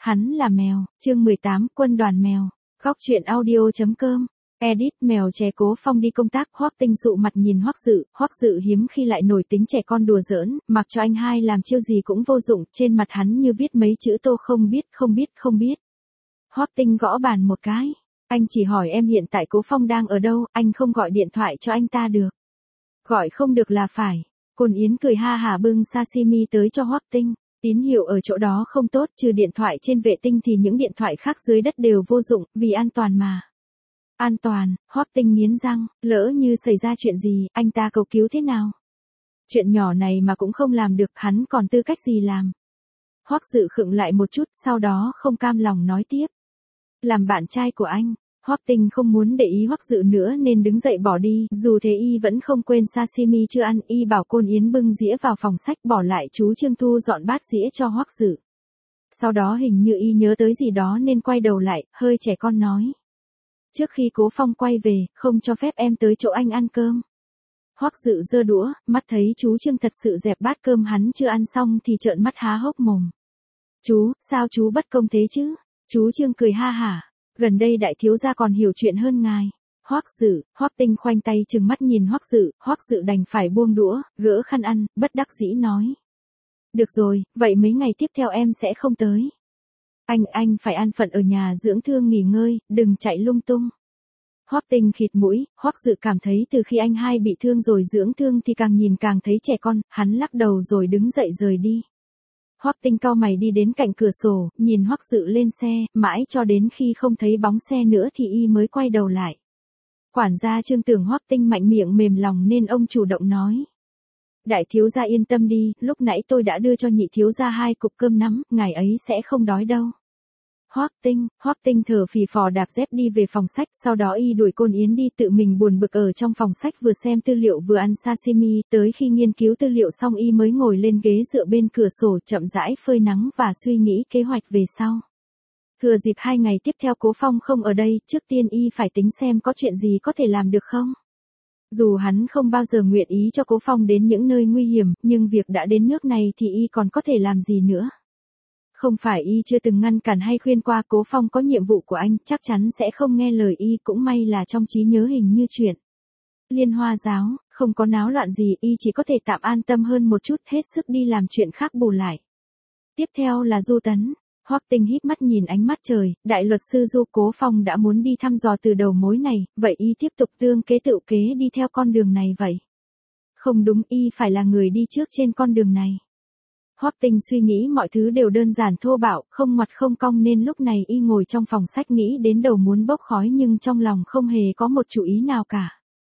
Hắn là mèo, chương 18, quân đoàn mèo. Góc truyện audio.com. Edit. Mèo trẻ Cố Phong đi công tác. Hoắc Tinh dụ mặt nhìn Hoắc Dự hiếm khi lại nổi tính trẻ con đùa giỡn, mặc cho anh hai làm chiêu gì cũng vô dụng, trên mặt hắn như viết mấy chữ tô không biết. Hoắc Tinh gõ bàn một cái. Anh chỉ hỏi em hiện tại Cố Phong đang ở đâu, anh không gọi điện thoại cho anh ta được. Gọi không được là phải. Côn Yến cười ha hả bưng sashimi tới cho Hoắc Tinh. Tín hiệu ở chỗ đó không tốt, trừ điện thoại trên vệ tinh thì những điện thoại khác dưới đất đều vô dụng, vì an toàn mà. An toàn. Hoắc Tinh nghiến răng, lỡ như xảy ra chuyện gì, anh ta cầu cứu thế nào? Chuyện nhỏ này mà cũng không làm được, hắn còn tư cách gì làm? Hoắc Dự khựng lại một chút, sau đó không cam lòng nói tiếp. Làm bạn trai của anh. Hoắc Tinh không muốn để ý Hoắc Dự nữa nên đứng dậy bỏ đi, dù thế y vẫn không quên sashimi chưa ăn, y bảo Côn Yến bưng dĩa vào phòng sách, bỏ lại chú Trương Thu dọn bát dĩa cho Hoắc Dự. Sau đó hình như y nhớ tới gì đó nên quay đầu lại, hơi trẻ con nói. Trước khi Cố Phong quay về, không cho phép em tới chỗ anh ăn cơm. Hoắc Dự giơ đũa, mắt thấy chú Trương thật sự dẹp bát cơm hắn chưa ăn xong thì trợn mắt há hốc mồm. Chú, sao chú bất công thế chứ? Chú Trương cười ha hả. Gần đây đại thiếu gia còn hiểu chuyện hơn ngài. Hoắc Tinh khoanh tay trừng mắt nhìn Hoắc Dự đành phải buông đũa, gỡ khăn ăn, bất đắc dĩ nói. Được rồi, vậy mấy ngày tiếp theo em sẽ không tới. Anh phải an phận ở nhà dưỡng thương nghỉ ngơi, đừng chạy lung tung. Hoắc Tinh khịt mũi, Hoắc Dự cảm thấy từ khi anh hai bị thương rồi dưỡng thương thì càng nhìn càng thấy trẻ con, hắn lắc đầu rồi đứng dậy rời đi. Hoắc Tinh cau mày đi đến cạnh cửa sổ, nhìn Hoắc Dự lên xe, mãi cho đến khi không thấy bóng xe nữa thì y mới quay đầu lại. Quản gia Trương tưởng Hoắc Tinh mạnh miệng mềm lòng nên ông chủ động nói. Đại thiếu gia yên tâm đi, lúc nãy tôi đã đưa cho nhị thiếu gia 2 cục cơm nắm, ngài ấy sẽ không đói đâu. Hoắc Tinh thở phì phò đạp dép đi về phòng sách, sau đó y đuổi Côn Yến đi, tự mình buồn bực ở trong phòng sách vừa xem tư liệu vừa ăn sashimi, tới khi nghiên cứu tư liệu xong y mới ngồi lên ghế dựa bên cửa sổ chậm rãi phơi nắng và suy nghĩ kế hoạch về sau. Thừa dịp 2 ngày tiếp theo Cố Phong không ở đây, trước tiên y phải tính xem có chuyện gì có thể làm được không. Dù hắn không bao giờ nguyện ý cho Cố Phong đến những nơi nguy hiểm, nhưng việc đã đến nước này thì y còn có thể làm gì nữa. Không phải y chưa từng ngăn cản hay khuyên qua Cố Phong có nhiệm vụ của anh, chắc chắn sẽ không nghe lời y, cũng may là trong trí nhớ hình như chuyện Liên Hoa giáo, không có náo loạn gì, y chỉ có thể tạm an tâm hơn một chút, hết sức đi làm chuyện khác bù lại. Tiếp theo là Du Tấn. Hoắc Tinh híp mắt nhìn ánh mắt trời, đại luật sư Du. Cố Phong đã muốn đi thăm dò từ đầu mối này, vậy y tiếp tục tương kế tự kế đi theo con đường này vậy. Không đúng, y phải là người đi trước trên con đường này. Hoắc Tinh suy nghĩ mọi thứ đều đơn giản thô bạo, không ngoặt không cong nên lúc này y ngồi trong phòng sách nghĩ đến đầu muốn bốc khói nhưng trong lòng không hề có một chủ ý nào cả.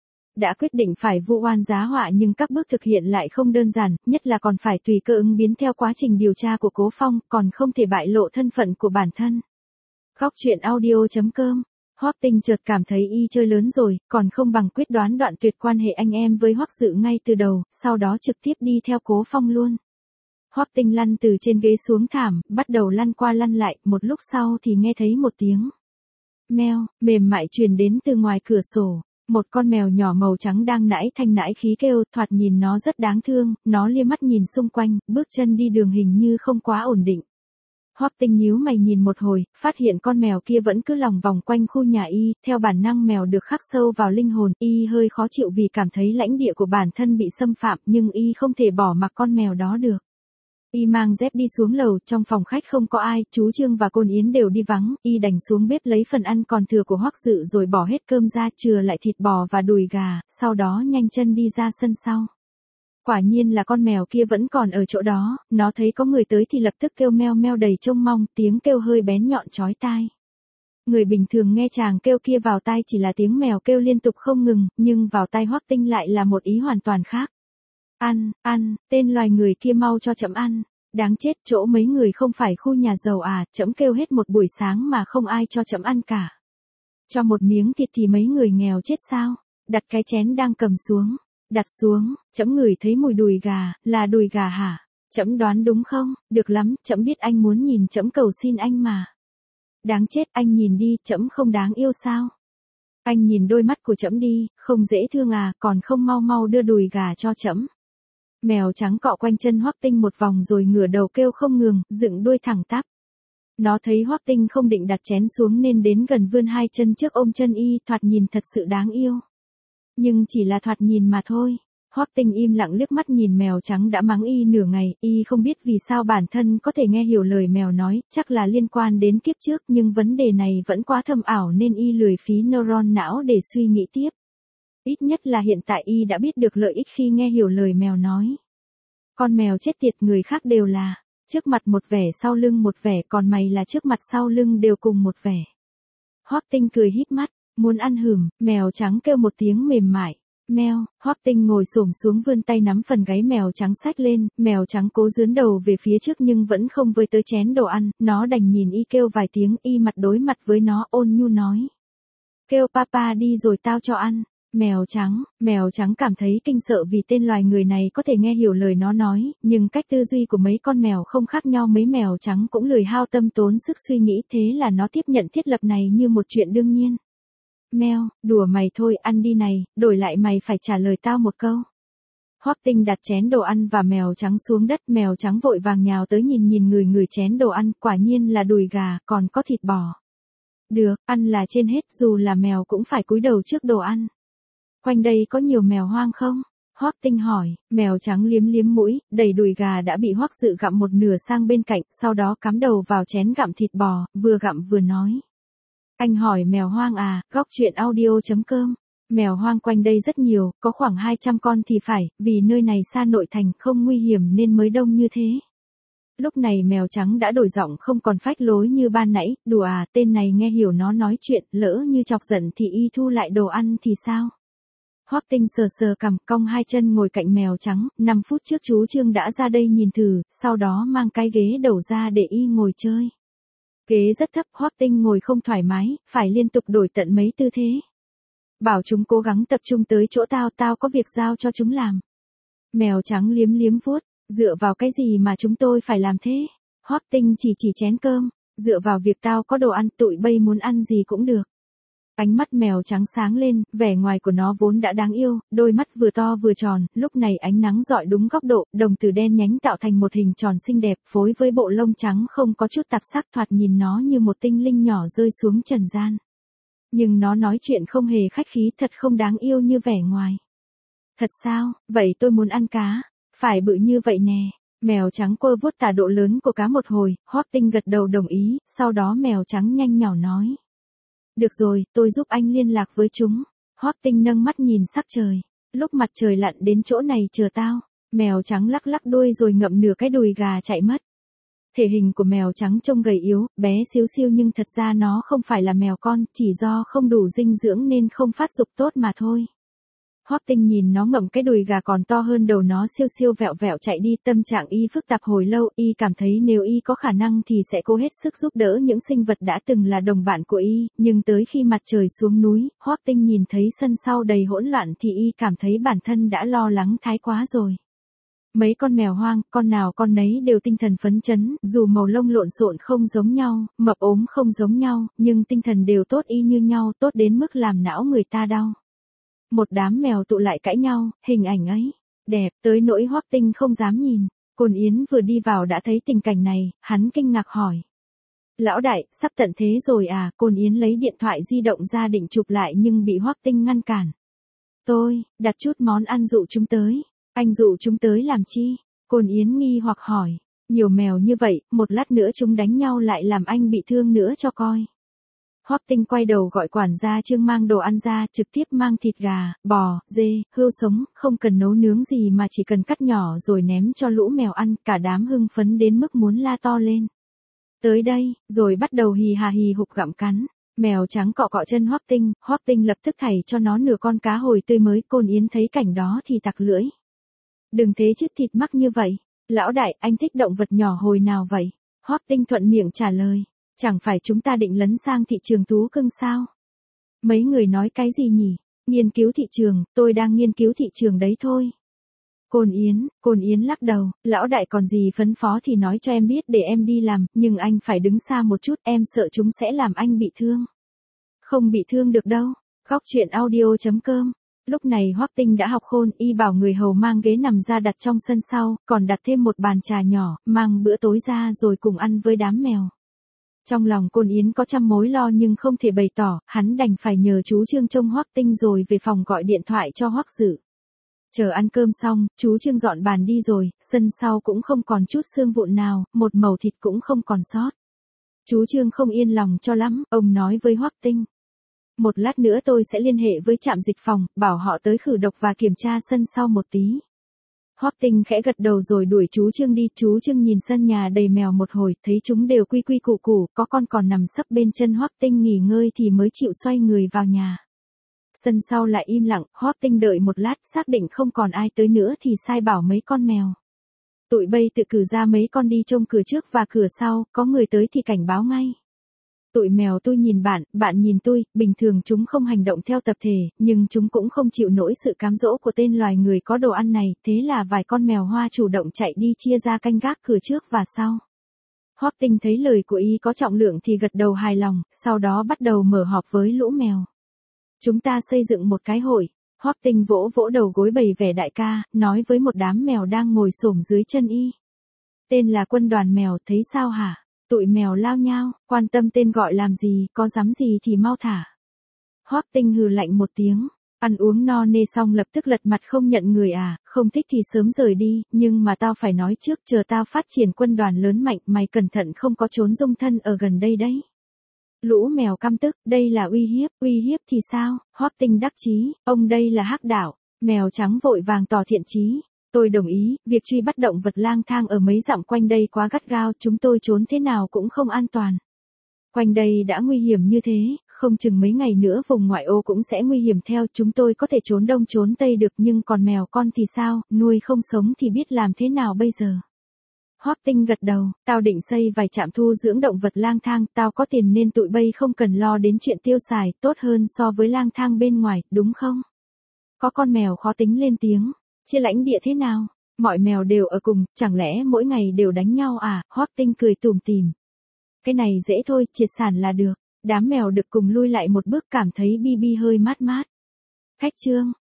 Đã quyết định phải vu oan giá họa nhưng các bước thực hiện lại không đơn giản, nhất là còn phải tùy cơ ứng biến theo quá trình điều tra của Cố Phong, còn không thể bại lộ thân phận của bản thân. Góc truyện audio.com. Hoắc Tinh chợt cảm thấy y chơi lớn rồi, còn không bằng quyết đoán đoạn tuyệt quan hệ anh em với Hoắc Dự ngay từ đầu, sau đó trực tiếp đi theo Cố Phong luôn. Hoắc Tinh lăn từ trên ghế xuống thảm, bắt đầu lăn qua lăn lại, một lúc sau thì nghe thấy một tiếng meo, mềm mại truyền đến từ ngoài cửa sổ. Một con mèo nhỏ màu trắng đang nãi thanh nãi khí kêu, thoạt nhìn nó rất đáng thương, nó lia mắt nhìn xung quanh, bước chân đi đường hình như không quá ổn định. Hoắc Tinh nhíu mày nhìn một hồi, phát hiện con mèo kia vẫn cứ lòng vòng quanh khu nhà y, theo bản năng mèo được khắc sâu vào linh hồn, y hơi khó chịu vì cảm thấy lãnh địa của bản thân bị xâm phạm, nhưng y không thể bỏ mặc con mèo đó được. Y mang dép đi xuống lầu, trong phòng khách không có ai, chú Trương và Côn Yến đều đi vắng, y đành xuống bếp lấy phần ăn còn thừa của Hoắc Dự rồi bỏ hết cơm ra, chừa lại thịt bò và đùi gà, sau đó nhanh chân đi ra sân sau. Quả nhiên là con mèo kia vẫn còn ở chỗ đó, nó thấy có người tới thì lập tức kêu meo meo đầy trông mong, tiếng kêu hơi bén nhọn chói tai. Người bình thường nghe chàng kêu kia vào tai chỉ là tiếng mèo kêu liên tục không ngừng, nhưng vào tai Hoắc Tinh lại là một ý hoàn toàn khác. Ăn, tên loài người kia mau cho trẫm ăn. Đáng chết, chỗ mấy người không phải khu nhà giàu à, trẫm kêu hết một buổi sáng mà không ai cho trẫm ăn cả. Cho một miếng thịt thì mấy người nghèo chết sao? Đặt cái chén đang cầm xuống. Đặt xuống, trẫm ngửi thấy mùi đùi gà, là đùi gà hả? Trẫm đoán đúng không? Được lắm, trẫm biết anh muốn nhìn trẫm cầu xin anh mà. Đáng chết, anh nhìn đi, trẫm không đáng yêu sao? Anh nhìn đôi mắt của trẫm đi, không dễ thương à, còn không mau mau đưa đùi gà cho trẫm. Mèo trắng cọ quanh chân Hoắc Tinh một vòng rồi ngửa đầu kêu không ngừng, dựng đuôi thẳng tắp. Nó thấy Hoắc Tinh không định đặt chén xuống nên đến gần vươn hai chân trước ôm chân y, thoạt nhìn thật sự đáng yêu. Nhưng chỉ là thoạt nhìn mà thôi. Hoắc Tinh im lặng liếc mắt nhìn mèo trắng đã mắng y nửa ngày, y không biết vì sao bản thân có thể nghe hiểu lời mèo nói, chắc là liên quan đến kiếp trước, nhưng vấn đề này vẫn quá thâm ảo nên y lười phí neuron não để suy nghĩ tiếp. Ít nhất là hiện tại y đã biết được lợi ích khi nghe hiểu lời mèo nói. Con mèo chết tiệt, người khác đều là trước mặt một vẻ sau lưng một vẻ, còn mày là trước mặt sau lưng đều cùng một vẻ. Hoắc Tinh cười híp mắt, muốn ăn hửm, mèo trắng kêu một tiếng mềm mại. Mèo, Hoắc Tinh ngồi xổm xuống vươn tay nắm phần gáy mèo trắng xách lên, mèo trắng cố dướn đầu về phía trước nhưng vẫn không với tới chén đồ ăn, nó đành nhìn y kêu vài tiếng, y mặt đối mặt với nó ôn nhu nói. Kêu papa đi rồi tao cho ăn. Mèo trắng cảm thấy kinh sợ vì tên loài người này có thể nghe hiểu lời nó nói, nhưng cách tư duy của mấy con mèo không khác nhau, mấy mèo trắng cũng lười hao tâm tốn sức suy nghĩ, thế là nó tiếp nhận thiết lập này như một chuyện đương nhiên. Mèo, đùa mày thôi, ăn đi này, đổi lại mày phải trả lời tao một câu. Hoắc Tinh đặt chén đồ ăn và mèo trắng xuống đất, mèo trắng vội vàng nhào tới nhìn người chén đồ ăn, quả nhiên là đùi gà, còn có thịt bò. Được, ăn là trên hết, dù là mèo cũng phải cúi đầu trước đồ ăn. Quanh đây có nhiều mèo hoang không? Hoắc Tinh hỏi, mèo trắng liếm liếm mũi, đẩy đùi gà đã bị Hoắc Dự gặm một nửa sang bên cạnh, sau đó cắm đầu vào chén gặm thịt bò, vừa gặm vừa nói. Anh hỏi mèo hoang à, góc chuyện audio.com. Mèo hoang quanh đây rất nhiều, có khoảng 200 con thì phải, vì nơi này xa nội thành không nguy hiểm nên mới đông như thế. Lúc này mèo trắng đã đổi giọng không còn phách lối như ban nãy, đùa à, tên này nghe hiểu nó nói chuyện, lỡ như chọc giận thì y thu lại đồ ăn thì sao? Hoắc Tinh sờ cằm, cong hai chân ngồi cạnh mèo trắng, 5 phút trước chú Trương đã ra đây nhìn thử, sau đó mang cái ghế đầu ra để y ngồi chơi. Ghế rất thấp, Hoắc Tinh ngồi không thoải mái, phải liên tục đổi tận mấy tư thế. Bảo chúng cố gắng tập trung tới chỗ tao có việc giao cho chúng làm. Mèo trắng liếm liếm vuốt, dựa vào cái gì mà chúng tôi phải làm thế? Hoắc Tinh chỉ chén cơm, dựa vào việc tao có đồ ăn, tụi bay muốn ăn gì cũng được. Ánh mắt mèo trắng sáng lên, vẻ ngoài của nó vốn đã đáng yêu, đôi mắt vừa to vừa tròn, lúc này ánh nắng rọi đúng góc độ, đồng tử đen nhánh tạo thành một hình tròn xinh đẹp, phối với bộ lông trắng không có chút tạp sắc, thoạt nhìn nó như một tinh linh nhỏ rơi xuống trần gian. Nhưng nó nói chuyện không hề khách khí, thật không đáng yêu như vẻ ngoài. Thật sao, vậy tôi muốn ăn cá, phải bự như vậy nè. Mèo trắng quơ vuốt tả độ lớn của cá một hồi, Hoắc Tinh gật đầu đồng ý, sau đó mèo trắng nhanh nhỏ nói. Được rồi, tôi giúp anh liên lạc với chúng. Hoắc Tinh nâng mắt nhìn sắc trời. Lúc mặt trời lặn đến chỗ này chờ tao. Mèo trắng lắc lắc đuôi rồi ngậm nửa cái đùi gà chạy mất. Thể hình của mèo trắng trông gầy yếu, bé xíu xiu nhưng thật ra nó không phải là mèo con, chỉ do không đủ dinh dưỡng nên không phát dục tốt mà thôi. Hoắc Tinh nhìn nó ngậm cái đùi gà còn to hơn đầu nó siêu siêu vẹo vẹo chạy đi, tâm trạng y phức tạp hồi lâu, y cảm thấy nếu y có khả năng thì sẽ cố hết sức giúp đỡ những sinh vật đã từng là đồng bạn của y, nhưng tới khi mặt trời xuống núi, Hoắc Tinh nhìn thấy sân sau đầy hỗn loạn thì y cảm thấy bản thân đã lo lắng thái quá rồi. Mấy con mèo hoang, con nào con nấy đều tinh thần phấn chấn, dù màu lông lộn xộn không giống nhau, mập ốm không giống nhau, nhưng tinh thần đều tốt y như nhau, tốt đến mức làm não người ta đau. Một đám mèo tụ lại cãi nhau, hình ảnh ấy, đẹp tới nỗi Hoắc Tinh không dám nhìn. Côn Yến vừa đi vào đã thấy tình cảnh này, hắn kinh ngạc hỏi. Lão đại, sắp tận thế rồi à? Côn Yến lấy điện thoại di động ra định chụp lại nhưng bị Hoắc Tinh ngăn cản. Tôi, đặt chút món ăn dụ chúng tới. Anh dụ chúng tới làm chi? Côn Yến nghi hoặc hỏi. Nhiều mèo như vậy, một lát nữa chúng đánh nhau lại làm anh bị thương nữa cho coi. Hoắc Tinh quay đầu gọi quản gia Trương mang đồ ăn ra, trực tiếp mang thịt gà, bò, dê, hươu sống, không cần nấu nướng gì mà chỉ cần cắt nhỏ rồi ném cho lũ mèo ăn, cả đám hưng phấn đến mức muốn la to lên. Tới đây, rồi bắt đầu hì hà hì hục gặm cắn. Mèo trắng cọ cọ chân Hoắc Tinh lập tức thảy cho nó nửa con cá hồi tươi mới. Côn Yến thấy cảnh đó thì tặc lưỡi. Đừng thế chứ, thịt mắc như vậy. Lão đại, anh thích động vật nhỏ hồi nào vậy? Hoắc Tinh thuận miệng trả lời. Chẳng phải chúng ta định lấn sang thị trường thú cưng sao? Mấy người nói cái gì nhỉ? Nghiên cứu thị trường, tôi đang nghiên cứu thị trường đấy thôi. Côn Yến lắc đầu, lão đại còn gì phấn phó thì nói cho em biết để em đi làm, nhưng anh phải đứng xa một chút, em sợ chúng sẽ làm anh bị thương. Không bị thương được đâu. Góc chuyện audio.com. Lúc này Hoắc Tinh đã học khôn, y bảo người hầu mang ghế nằm ra đặt trong sân sau, còn đặt thêm một bàn trà nhỏ, mang bữa tối ra rồi cùng ăn với đám mèo. Trong lòng Côn Yến có trăm mối lo nhưng không thể bày tỏ, hắn đành phải nhờ chú Trương trông Hoắc Tinh rồi về phòng gọi điện thoại cho Hoắc Dự. Chờ ăn cơm xong, chú Trương dọn bàn đi rồi, sân sau cũng không còn chút xương vụn nào, một mẩu thịt cũng không còn sót. Chú Trương không yên lòng cho lắm, ông nói với Hoắc Tinh. Một lát nữa tôi sẽ liên hệ với trạm dịch phòng, bảo họ tới khử độc và kiểm tra sân sau một tí. Hoắc Tinh khẽ gật đầu rồi đuổi chú Trương đi, chú Trương nhìn sân nhà đầy mèo một hồi, thấy chúng đều quy quy củ củ, có con còn nằm sấp bên chân Hoắc Tinh nghỉ ngơi thì mới chịu xoay người vào nhà. Sân sau lại im lặng, Hoắc Tinh đợi một lát, xác định không còn ai tới nữa thì sai bảo mấy con mèo. Tụi bay tự cử ra mấy con đi trông cửa trước và cửa sau, có người tới thì cảnh báo ngay. Tụi mèo tôi nhìn bạn, bạn nhìn tôi, bình thường chúng không hành động theo tập thể, nhưng chúng cũng không chịu nổi sự cám dỗ của tên loài người có đồ ăn này, thế là vài con mèo hoa chủ động chạy đi chia ra canh gác cửa trước và sau. Hoắc Tinh thấy lời của y có trọng lượng thì gật đầu hài lòng, sau đó bắt đầu mở họp với lũ mèo. Chúng ta xây dựng một cái hội. Hoắc Tinh vỗ vỗ đầu gối bày vẻ đại ca, nói với một đám mèo đang ngồi xổm dưới chân y. Tên là Quân đoàn mèo, thấy sao hả? Tụi mèo lao nhao, quan tâm tên gọi làm gì, có dám gì thì mau thả. Hoắc Tinh hừ lạnh một tiếng, ăn uống no nê xong lập tức lật mặt không nhận người à, không thích thì sớm rời đi, nhưng mà tao phải nói trước, chờ tao phát triển quân đoàn lớn mạnh, mày cẩn thận không có trốn dung thân ở gần đây đấy. Lũ mèo căm tức, đây là uy hiếp thì sao? Hoắc Tinh đắc chí, ông đây là hắc đạo. Mèo trắng vội vàng tỏ thiện chí. Tôi đồng ý, việc truy bắt động vật lang thang ở mấy dặm quanh đây quá gắt gao, chúng tôi trốn thế nào cũng không an toàn. Quanh đây đã nguy hiểm như thế, không chừng mấy ngày nữa vùng ngoại ô cũng sẽ nguy hiểm theo, chúng tôi có thể trốn đông trốn tây được nhưng còn mèo con thì sao, nuôi không sống thì biết làm thế nào bây giờ. Hoắc Tinh gật đầu, tao định xây vài trạm thu dưỡng động vật lang thang, tao có tiền nên tụi bay không cần lo đến chuyện tiêu xài, tốt hơn so với lang thang bên ngoài, đúng không? Có con mèo khó tính lên tiếng, chia lãnh địa thế nào? Mọi mèo đều ở cùng, chẳng lẽ mỗi ngày đều đánh nhau à? Hoắc Tinh cười tủm tỉm. Cái này dễ thôi, triệt sản là được. Đám mèo được cùng lui lại một bước cảm thấy Bi Bi hơi mát mát. Khách Trương,